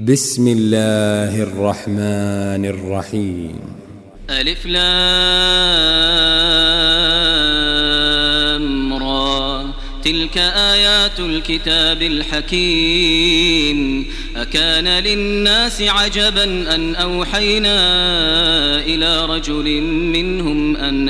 بسم الله الرحمن الرحيم. ألف لام را تلك آيات الكتاب الحكيم. أكان للناس عجبا أن أوحينا إلى رجل منهم أن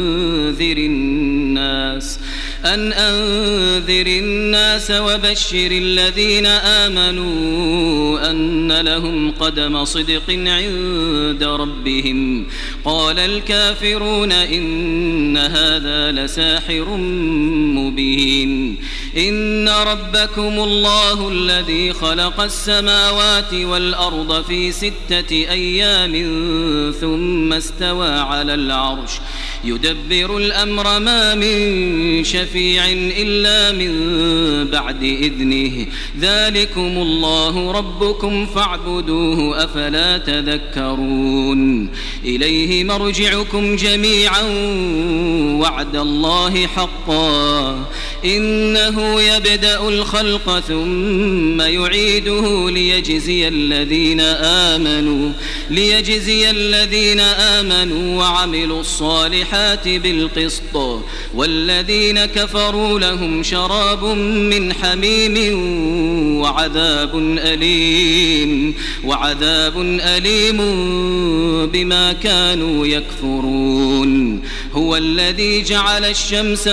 أنذر الناس وبشر الذين آمنوا أن لهم قدم صدق عند ربهم. قال الكافرون إن هذا لساحر مبين. إن ربكم الله الذي خلق السماوات والأرض في 6 أيام ثم استوى على العرش يدبر الأمر ما من شفيع إلا من بعد إذنه. ذلكم الله ربكم فاعبدوه أفلا تذكرون. إليه مرجعكم جميعا وعد الله حقا إنه يبدأ الخلق ثم يعيده ليجزي الذين آمنوا وعملوا الصالحات بالقسط والذين كفروا لهم شراب من حميم وعذاب أليم بما كانوا يكفرون. هو الذي جعل الشمس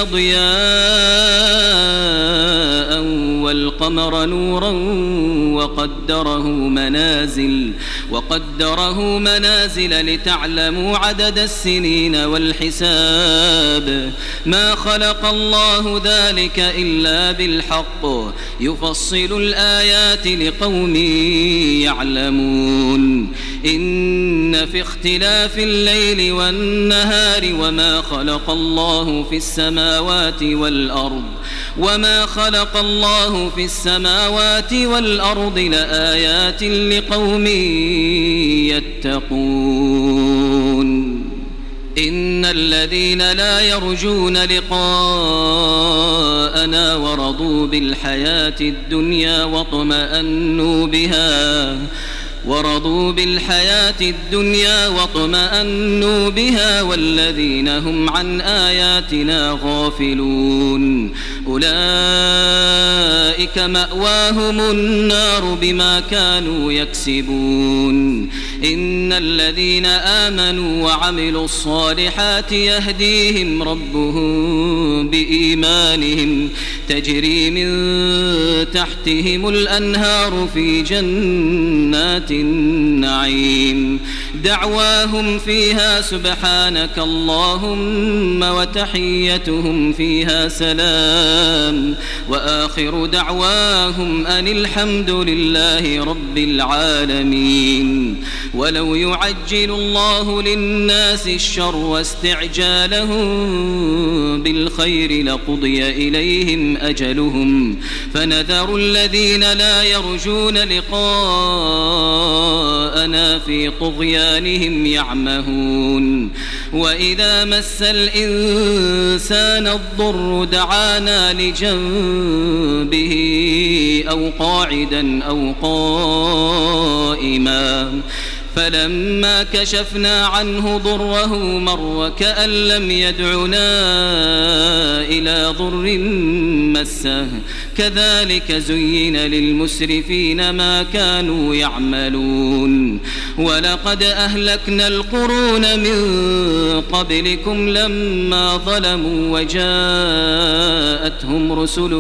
ضياء والقمر نورا وقدره منازل لتعلموا عدد السنين والحساب. ما خلق الله ذلك إلا بالحق يفصل الآيات لقوم يعلمون. إن في اختلاف الليل والنهار وما خلق الله في السماوات والأرض لآيات لقوم يتقون. إن الذين لا يرجون لقاءنا ورضوا بالحياة الدنيا واطمأنوا بها والذين هم عن آياتنا غافلون أولئك مأواهم النار بما كانوا يكسبون. إن الذين آمنوا وعملوا الصالحات يهديهم ربهم بإيمانهم تجري من تحتهم الأنهار في جنات النعيم. دعواهم فيها سبحانك اللهم وتحيتهم فيها سلام وآخر دعواهم أن الحمد لله رب العالمين. ولو يعجل الله للناس الشر واستعجالهم بالخير لقضي إليهم أجلهم فنذر الذين لا يرجون لقاءنا في طغيانهم يعمهون. وإذا مس الإنسان الضر دعانا لجنبه أو قاعدا أو قائما فلما كشفنا عنه ضره مر كأن لم يدعنا إلى ضر مسه. كذلك زين للمسرفين ما كانوا يعملون. ولقد أهلكنا القرون من قبلكم لما ظلموا وجاءتهم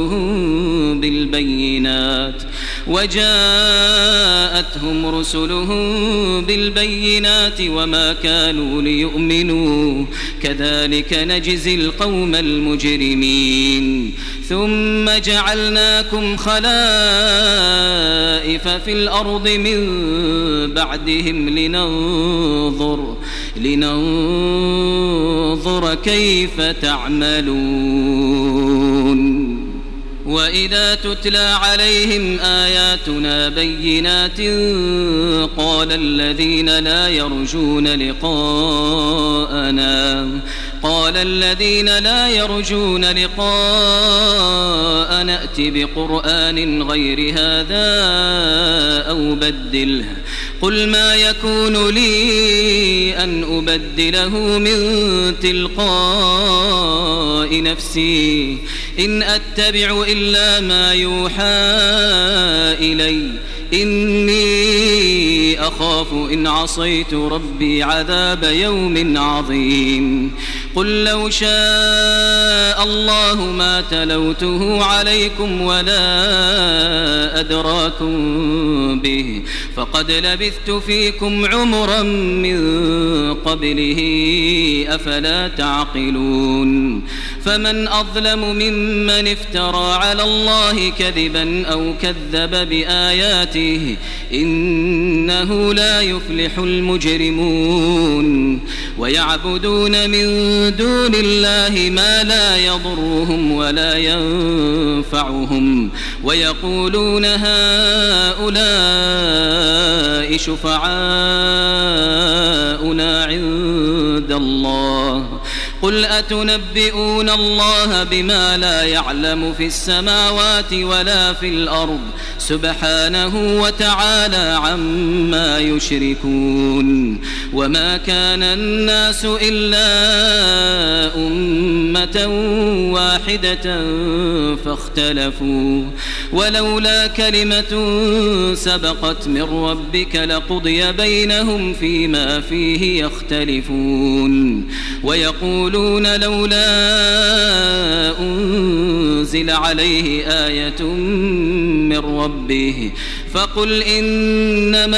رسلهم بالبينات وما كانوا ليؤمنوا. كذلك نجزي القوم المجرمين. ثم جعلناكم خلائف في الأرض من بعدهم لننظر كيف تعملون. وإذا تتلى عليهم آياتنا بينات قال قال الذين لا يرجون لقاء نأت بقرآن غير هذا أو بدله قل ما يكون لي أن أبدله من تلقاء نفسي إن أتبع إلا ما يوحى إلي إني أخاف إن عصيت ربي عذاب يوم عظيم قل لو شاء الله ما تلوته عليكم ولا أدراكم به فقد لبثت فيكم عمرا من قبله أفلا تعقلون فمن أظلم ممن افترى على الله كذبا أو كذب بآياته إنه لا يفلح المجرمون ويعبدون من دون الله ما لا يضرهم ولا ينفعهم ويقولون هؤلاء شفعاؤنا عند الله قل أتنبئون الله بما لا يعلم في السماوات ولا في الأرض سبحانه وتعالى عما يشركون وما كان الناس إلا أمة واحدة فاختلفوا ولولا كلمة سبقت من ربك لقضي بينهم فيما فيه يختلفون ويقولون لولا أنزل عليه آية من ربه فقل إنما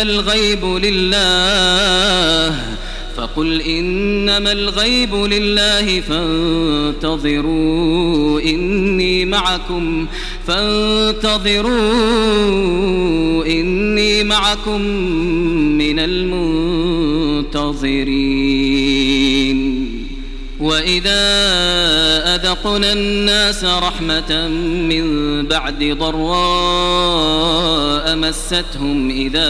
الغيب لله فانتظروا إني معكم من المنتظرين وإذا أذقنا الناس رحمة من بعد ضراء مستهم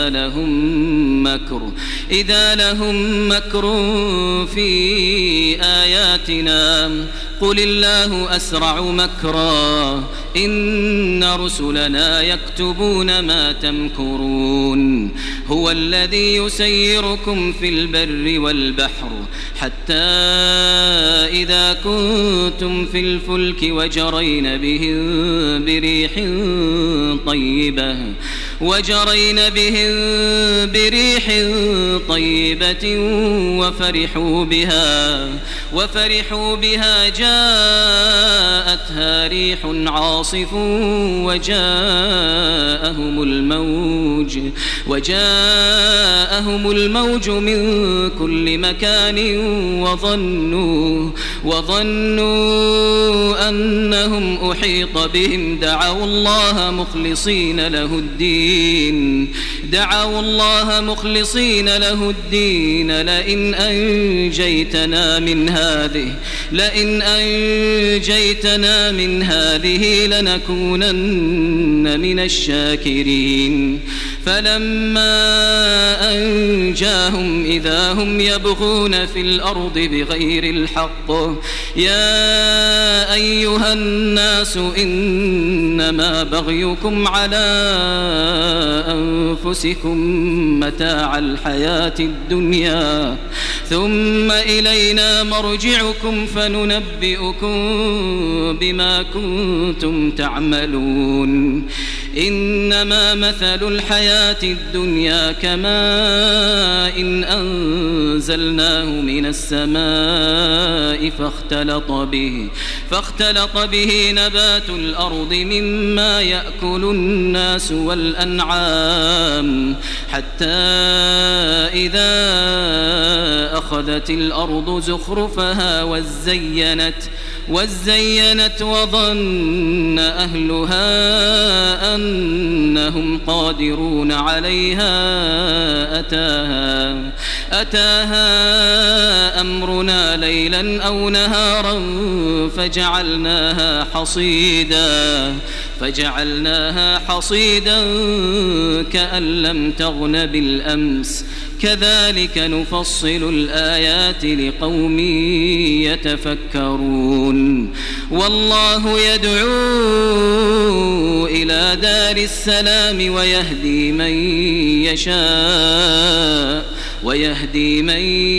إذا لهم مكر في آياتنا قل الله أسرع مكرا إن رسلنا يكتبون ما تمكرون هو الذي يسيركم في البر والبحر حتى إذا كنتم في الفلك وجرين بهم بريح طيبة وفرحوا بها جاءتها ريح عاصف وجاءهم الموج من كل مكان وظنوا أنهم أحيط بهم دعوا الله مخلصين له الدين لئن أنجيتنا من هذه لنكونن من الشاكرين فلما أنجاهم إذا هم يبغون في الأرض بغير الحق يا أيها الناس إنما بغيكم على أنفسكم متاع الحياة الدنيا ثم إلينا مرجعكم فننبئكم بما كنتم تعملون إنما مثل الحياة الدنيا كماء إن أنزلناه من السماء فاختلط به نبات الأرض مما يأكل الناس والأنعام حتى إذا أخذت الأرض زخرفها وزينت وظن أهلها أنهم قادرون عليها أتاها أمرنا ليلا أو نهارا فجعلناها حصيدا كأن لم تغن بالأمس كذلك نفصل الآيات لقوم يتفكرون والله يدعو إلى دار السلام ويهدي من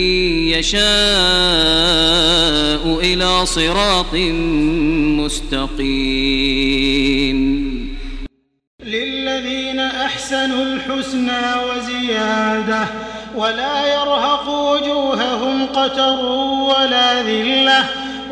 يشاء إلى صراط مستقيم للذين أحسنوا الحسنى وزيادة ولا يرهق وجوههم قتر ولا ذلة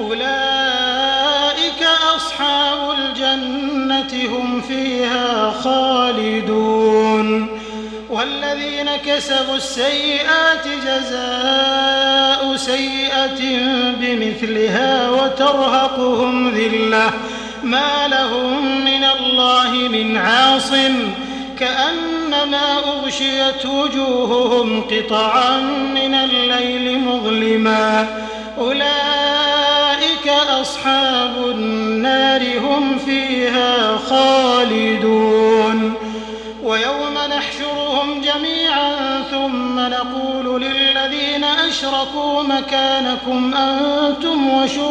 أولئك أصحاب الجنة هم فيها خالدون والذين كسبوا السيئات جزاء سيئة بمثلها وترهقهم ذلة ما لهم من الله من عاصم كأنما أغشيت وجوههم قطعا من الليل مظلما أولئك أصحاب النار هم فيها خالدون ويوم نحشرهم جميعا ثم نقول للذين أشركوا مكانكم أنتم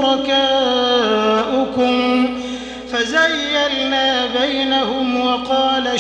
وشركاؤكم فزيلنا بينهم وقال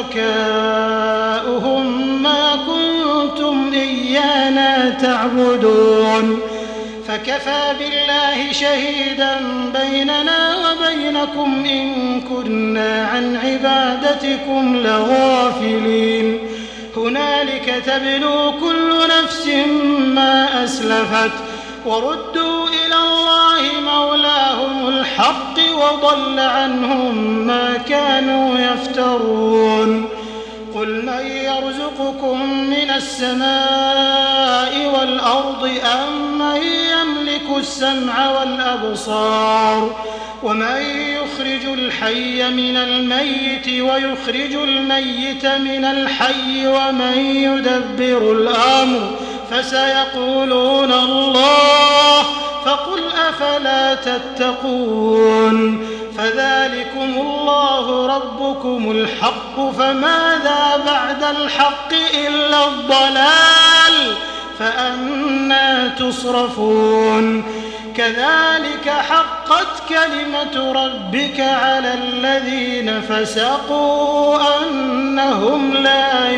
شركاؤهم ما كنتم إيانا تعبدون فكفى بالله شهيدا بيننا وبينكم إن كنا عن عبادتكم لغافلين هنالك تبلو كل نفس ما أسلفت وردوا إلى الله مولاهم الحق وضل عنهم ما كانوا يفترون قل من يرزقكم من السماء والأرض أم من يملك السمع والأبصار ومن يخرج الحي من الميت ويخرج الميت من الحي ومن يدبر الأمر فسيقولون الله فقل أفلا تتقون فذلكم الله ربكم الحق فماذا بعد الحق إلا الضلال فأنى تصرفون كذلك حقت كلمة ربك على الذين فسقوا أنهم لا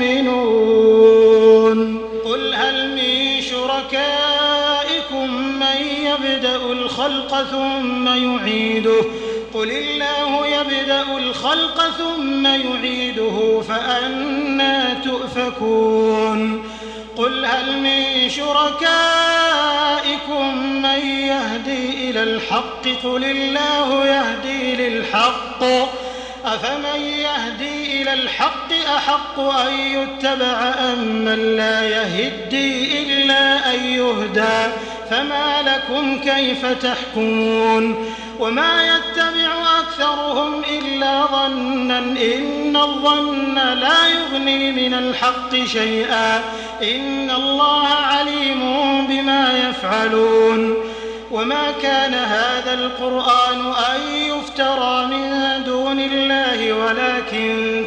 يؤمنون قل هل من شركائكم من يبدأ الخلق ثم يعيده قل الله يبدأ الخلق ثم يعيده فأنى تؤفكون قل هل من شركائكم من يهدي إلى الحق قل الله يهدي للحق أفمن يهدي إلى الحق أحق أن يتبع أم من لا يهدي إلا أن يهدى فما لكم كيف تحكمون وما يتبع أكثرهم إلا ظنا إن الظن لا يغني من الحق شيئا إن الله عليم بما يفعلون وما كان هذا القرآن أن يفترى من دون الله ولكن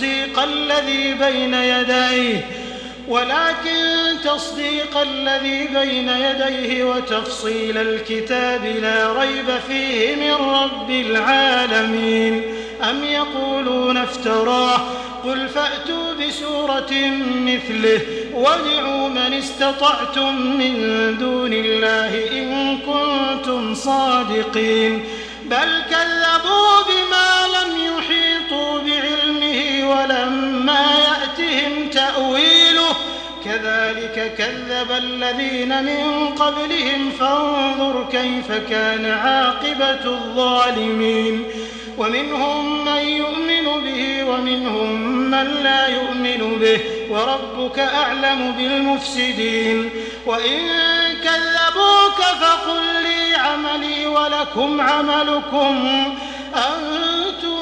تصديق الذي بين يديه وتفصيل الكتاب لا ريب فيه من رب العالمين أم يقولون افتراه قل فأتوا بسورة مثله وادعوا من استطعتم من دون الله إن كنتم صادقين بل كذبوا بما لم يحيطوا بعلمه ولما يأتهم تأويله كذلك كذب الذين من قبلهم فانظر كيف كان عاقبة الظالمين ومنهم من يؤمن به ومنهم من لا يؤمن به وربك أعلم بالمفسدين وإن كذبوك فقل لي عملي ولكم عملكم أنتم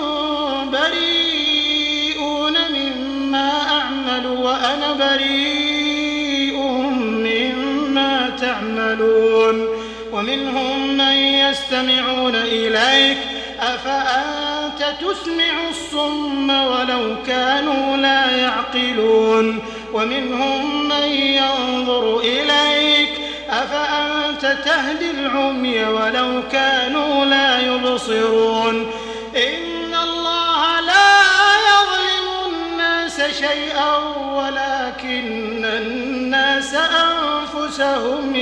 بريئون مما أعمل وأنا بريء مما تعملون ومنهم من يستمعون إليك أفأنت تسمع الصم ولو كانوا لا يعقلون ومنهم من ينظر إليك أفأنت تهدي العمي ولو كانوا لا يبصرون إن الله لا يظلم الناس شيئا ولكن الناس أنفسهم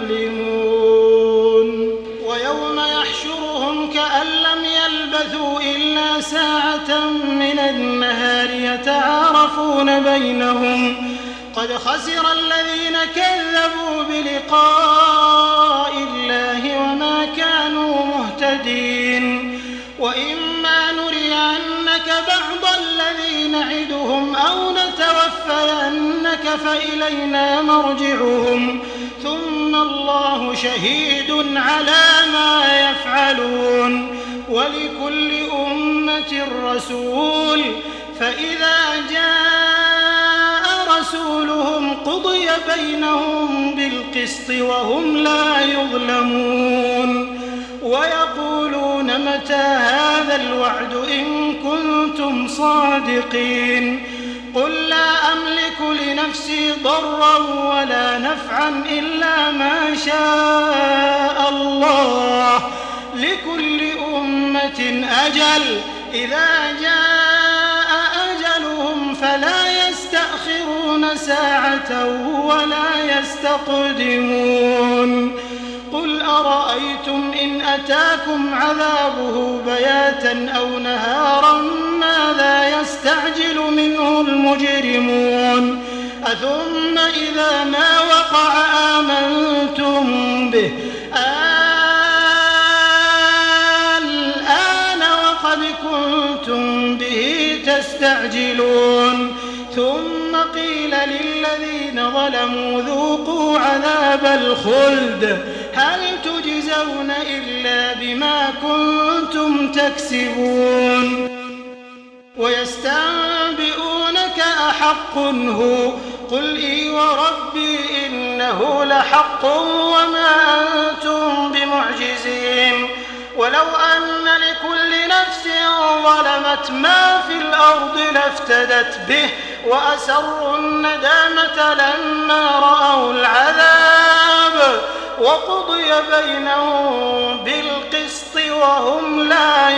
يظلمون ويوم يحشرهم كأن لم يلبثوا إلا ساعة من النهار يتعارفون بينهم قد خسر الذين كذبوا بلقاء الله وما كانوا مهتدين وإما نرينك بعض الذي نعدهم أو نتوفينك فإلينا مرجعهم ثم الله شهيد على ما يفعلون ولكل أمة رسول فإذا جاء رسولهم قضي بينهم بالقسط وهم لا يظلمون ويقولون متى هذا الوعد إن كنتم صادقين قل لا أملك لنفسي ضرا ولا نفعا إلا ما شاء الله لكل أمة أجل إذا جاء أجلهم فلا يستأخرون ساعة ولا يستقدمون قل أرأيتم إن أتاكم عذابه بياتا أو نهارا ماذا يستعجل منه المجرمون أثم إذا ما وقع آمنتم به الآن وقد كنتم به تستعجلون ثم قيل للذين ظلموا ذوقوا عذاب الخلد هل تجزون إلا بما كنتم تكسبون ويستنبئونك أحق هو قل إي وربي إنه لحق وما أنتم بمعجزين ولو أن لكل نفس ظلمت ما في الأرض لافتدت به وأسروا الندامة لما رأوا العذاب وقضي بينهم بالقسط وهم لا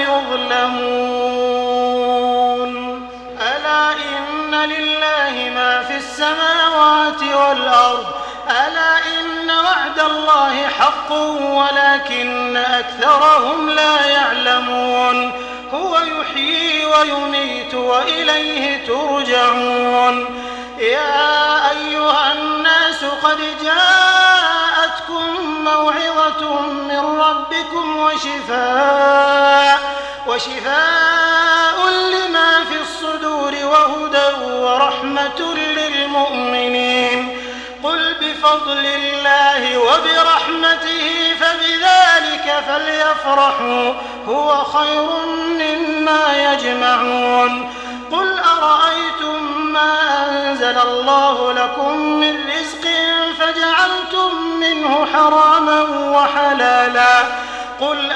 يظلمون ألا إن لله ما في السماوات والأرض ألا إن وعد الله حق ولكن أكثرهم لا يعلمون هو يحيي ويميت وإليه ترجعون يا أيها الناس قد جاءتكم موعظة من ربكم وشفاء لما في الصدور وهدى ورحمة للمؤمنين قل بفضل الله وبرحمته فبذلك فليفرحوا هو خير مما يجمعون قل أرأيتم ما أنزل الله لكم من رزق فجعلتم منه حراما وحلالا قل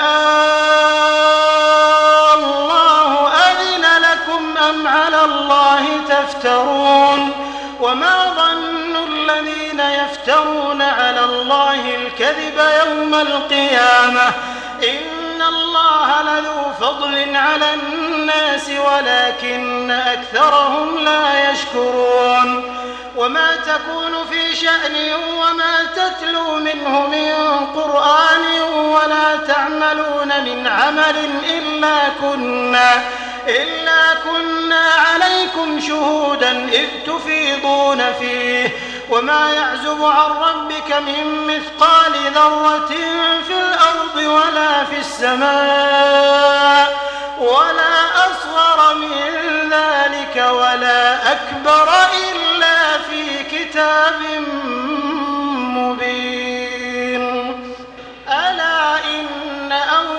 الله أذن لكم أم على الله تفترون وما ظن الذين يفترون على الله الكذب يوم القيامة إن الله لذو فضل على الناس ولكن أكثرهم لا يشكرون وما تكون في شأن وما تتلو منه من قرآن ولا تعملون من عمل إلا كنا عليكم شهودا إذ تفيضون فيه وما يعزب عن ربك من مثقال ذرة في الأرض ولا في السماء ولا أصغر من ذلك ولا أكبر إلا في كتاب مبين ألا إن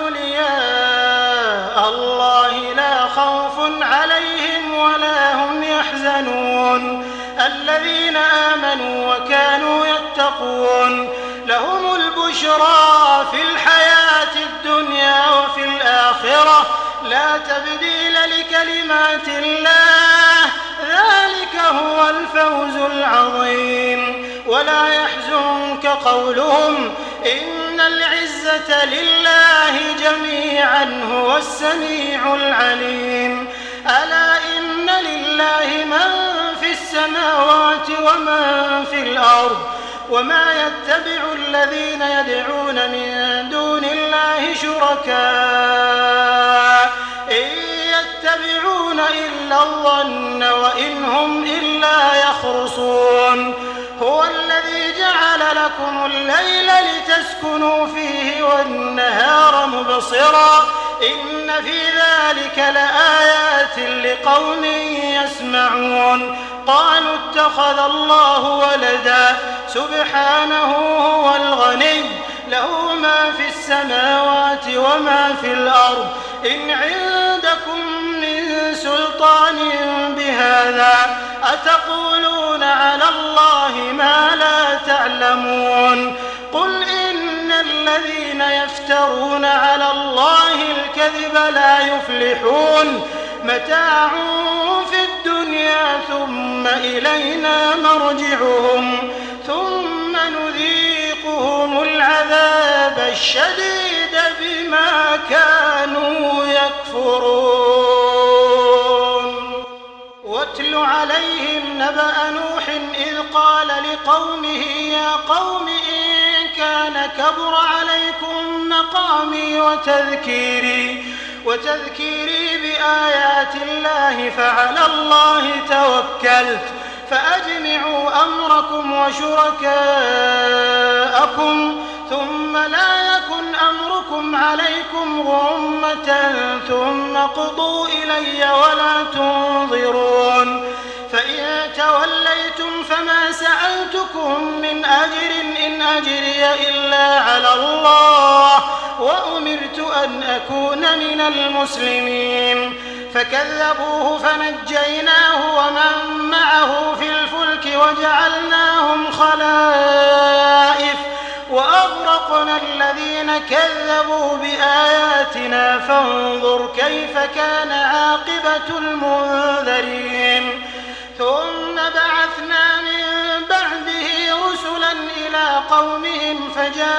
أولياء الله لا خوف عليهم ولا هم يحزنون الذين آمنوا وكانوا يتقون لهم البشرى في الحياة الدنيا وفي الآخرة لا تبديل لكلمات الله ذلك هو الفوز العظيم. ولا يحزنك قولهم إن العزة لله جميعا هو السميع العليم. ألا إن لله من في السماوات ومن في الأرض وما يتبع الذين يدعون من دون الله شركاء إن يتبعون إلا الظن وإن هم إلا يخرصون. هو الذي جعل لكم الليل لتسكنوا فيه والنهار مبصرا إن في ذلك لآيات لقوم يسمعون. قالوا اتخذ الله ولدا سبحانه هو الغني له ما في السماوات وما في الأرض إن عندكم من سلطان بهذا أتقولون على الله ما لا تعلمون. قل إن الذين يفترون على الله الكذب لا يفلحون. متاع في الدنيا ثم إلينا مرجعهم ثم نذيقهم العذاب الشديد بما كانوا يكفرون. واتل عليهم نبأ نوح إذ قال لقومه يا قوم إن كان كبر عليكم مقامي وتذكيري بآيات الله فعلى الله توكلت فأجمعوا أمركم وشركاءكم ثم لا يكن أمركم عليكم غمة ثم قضوا إلي ولا تنظرون. فإن توليتم فما سألتكم من أجر إن أجري إلا على الله وأمرت أن أكون من المسلمين. فكذبوه فنجيناه ومن معه في الفلك وجعلناهم خلائف وأغرقنا الذين كذبوا بآياتنا فانظر كيف كان عاقبة المنذرين. ثم بعثنا من بعده رسلا إلى قومهم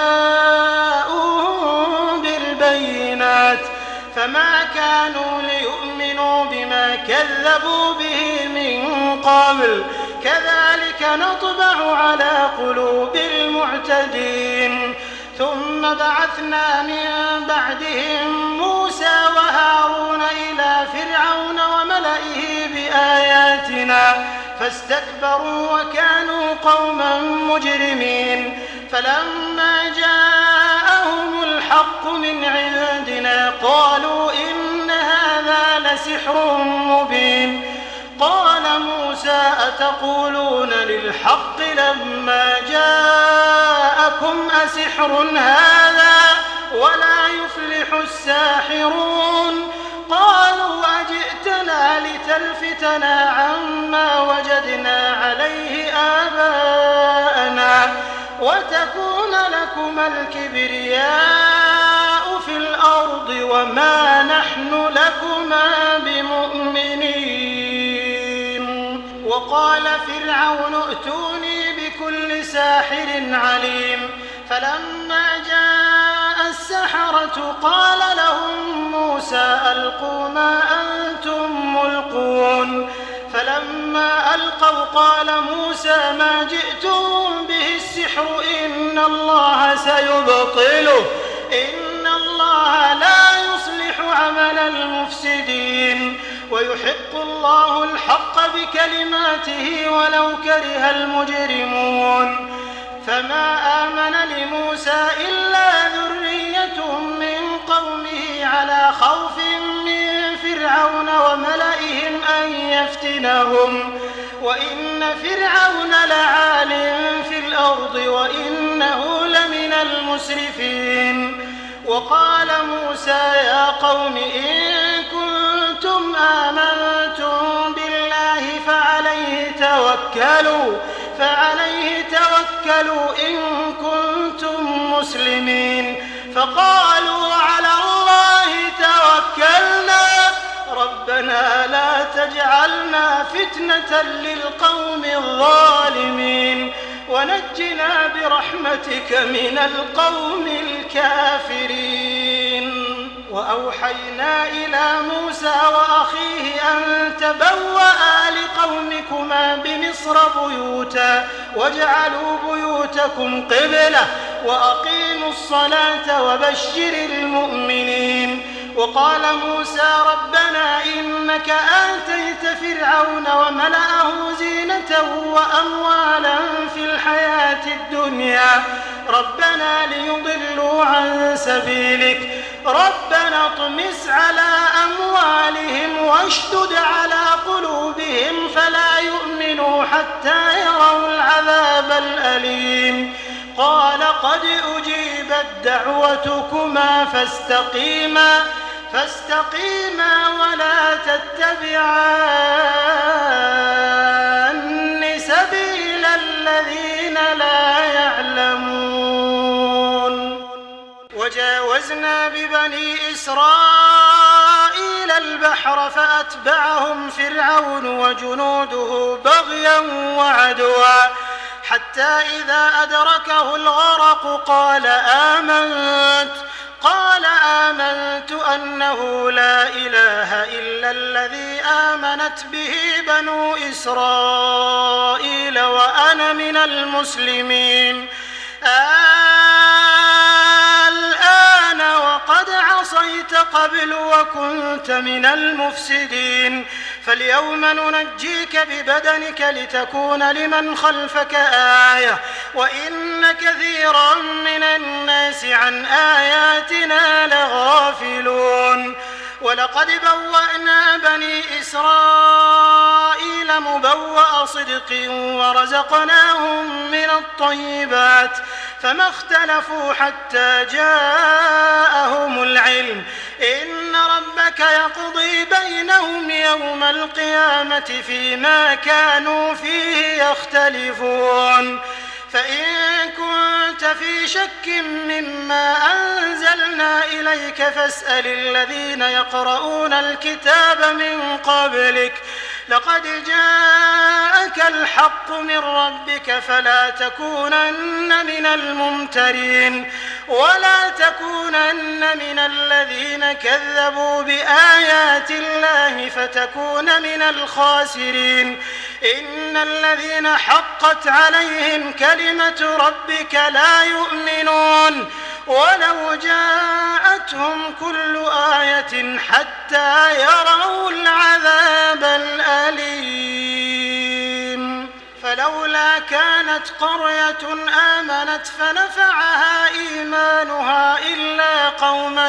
فجاءوهم بالبينات فما كانوا ليؤمنوا بما كذبوا به من قبل كذلك نطبع على قلوب المعتدين. ثم بعثنا من بعدهم موسى وهارون إلى فرعون وملئه بآياتنا فاستكبروا وكانوا قوما مجرمين. فلما جاءهم الحق من عندنا قالوا إن هذا لسحر مبين. قال موسى أتقولون للحق لما جاءكم أسحر هذا ولا يفلح الساحرون. قالوا أجئتنا لتلفتنا عما وجدنا عليه آباءنا وتكون لكما الكبرياء في الأرض وما نحن لكما بمؤمنين. وقال فرعون ائتوني بكل ساحر عليم. فلما جاء السحرة قال لهم موسى ألقوا ما أنتم ملقون. فلما ألقوا قال موسى ما جئتم به السحر إن الله سيبطله إن الله لا يصلح عمل المفسدين ويحق الله الحق بكلماته ولو كره المجرمون. فما آمن لموسى إلا ذرية من قومه على خوف من فرعون وملئهم أن يفتنهم وإن فرعون لعال في الأرض وإنه لمن المسرفين. وقال موسى يا قوم إن كنتم آمنتم بالله فعليه توكلوا إن كنتم مسلمين. فقالوا على الله توكلنا ربنا لا تجعلنا فتنة للقوم الظالمين ونجنا برحمتك من القوم الكافرين. وأوحينا إلى موسى وأخيه أن تبوأ لقومكما بمصر بيوتا واجعلوا بيوتكم قبلة وأقيموا الصلاة وبشر المؤمنين. وقال موسى ربنا إنك آتيت فرعون وملأه زينة وأموالا في الحياة الدنيا ربنا ليضلوا عن سبيلك ربنا اطمس على أموالهم واشدد على قلوبهم فلا يؤمنوا حتى يروا العذاب الأليم. قال قد أجيبت دعوتكما فاستقيما ولا تتبعان سبيل الذين لا يعلمون. وجاوزنا ببني إسرائيل البحر فأتبعهم فرعون وجنوده بغيا وعدوا حتى إذا أدركه الغرق قال آمنت أنه لا إله إلا الذي آمنت به بنو إسرائيل وأنا من المسلمين. الآن وقد عصيت قبل وكنت من المفسدين فاليوم ننجيك ببدنك لتكون لمن خلفك آية وإن كثيرا من الناس عن آياتنا لغافلون. ولقد بوأنا بني إسرائيل مبوأ صدق ورزقناهم من الطيبات فما اختلفوا حتى جاءهم العلم إن ربك يقضي بينهم يوم القيامة فيما كانوا فيه يختلفون. فإن كنت في شك مما أنزلنا إليك فاسأل الذين يقرؤون الكتاب من قبلك لقد جاءك الحق من ربك فلا تكونن من الممترين ولا تكونن من الذين كذبوا بآيات الله فتكون من الخاسرين. إن الذين حقت عليهم كلمة ربك لا يؤمنون ولو جاءتهم كل آية حتى يروا العذاب الأليم. فلولا كانت قرية آمنت فنفعها إيمانها إلا قوم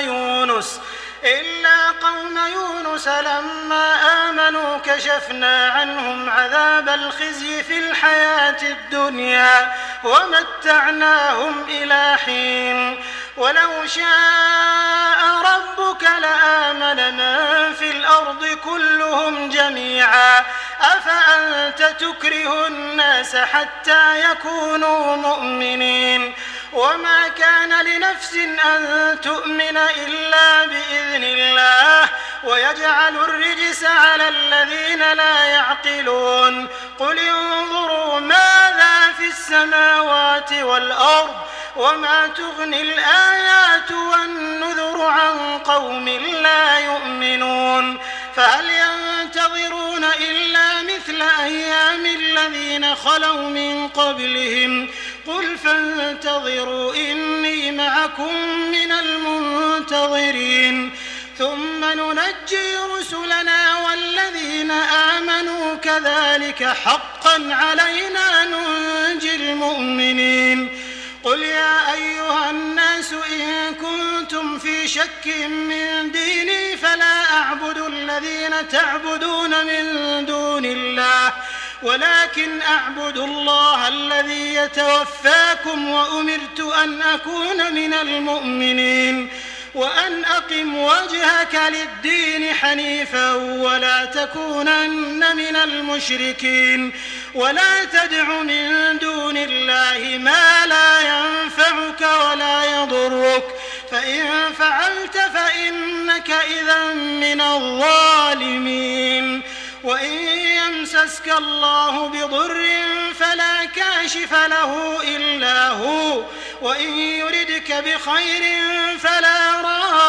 يونس لما آمنوا كشفنا عنهم عذاب الخزي في الحياة الدنيا ومتعناهم إلى حين. ولو شاء ربك لآمن من في الأرض كلهم جميعا أفأنت تكره الناس حتى يكونوا مؤمنين. وما كان لنفس أن تؤمن إلا بإذن الله ويجعل الرجس على الذين لا يعقلون. قل انظروا ماذا في السماوات والأرض وما تغني الآيات والنذر عن قوم لا يؤمنون. فهل ينتظرون إلا مثل أيام الذين خلوا من قبلهم قل فانتظروا إني معكم من المنتظرين. ثم ننجي رسلنا والذين آمنوا كذلك حقا علينا ننجي المؤمنين. قل يا أيها الناس إن كنتم في شك من ديني فلا أعبد الذين تعبدون من دون الله ولكن أعبد الله الذي يتوفاكم وأمرت أن أكون من المؤمنين وأن أقم وجهك للدين حنيفا ولا تكونن من المشركين ولا تدع من دون الله ما لا ينفعك ولا يضرك ولئن فعلت فإنك إذا من الظالمين وإن يمسسك الله بضر فلا كاشف له إلا هو وإن يردك بخير فلا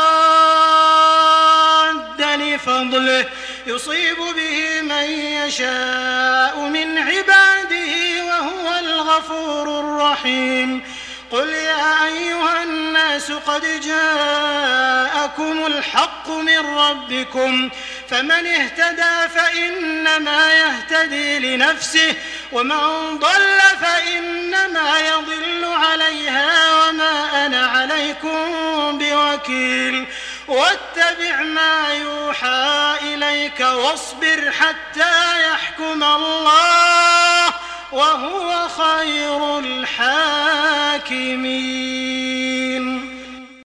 راد لفضله يصيب به من يشاء من عباده وهو الغفور الرحيم قل يا أيها الناس قد جاءكم الحق من ربكم فمن اهتدى فإنما يهتدي لنفسه ومن ضل فإنما يضل عليها وما أنا عليكم بوكيل واتبع ما يوحى إليك واصبر حتى يحكم الله وهو خير الحاكمين.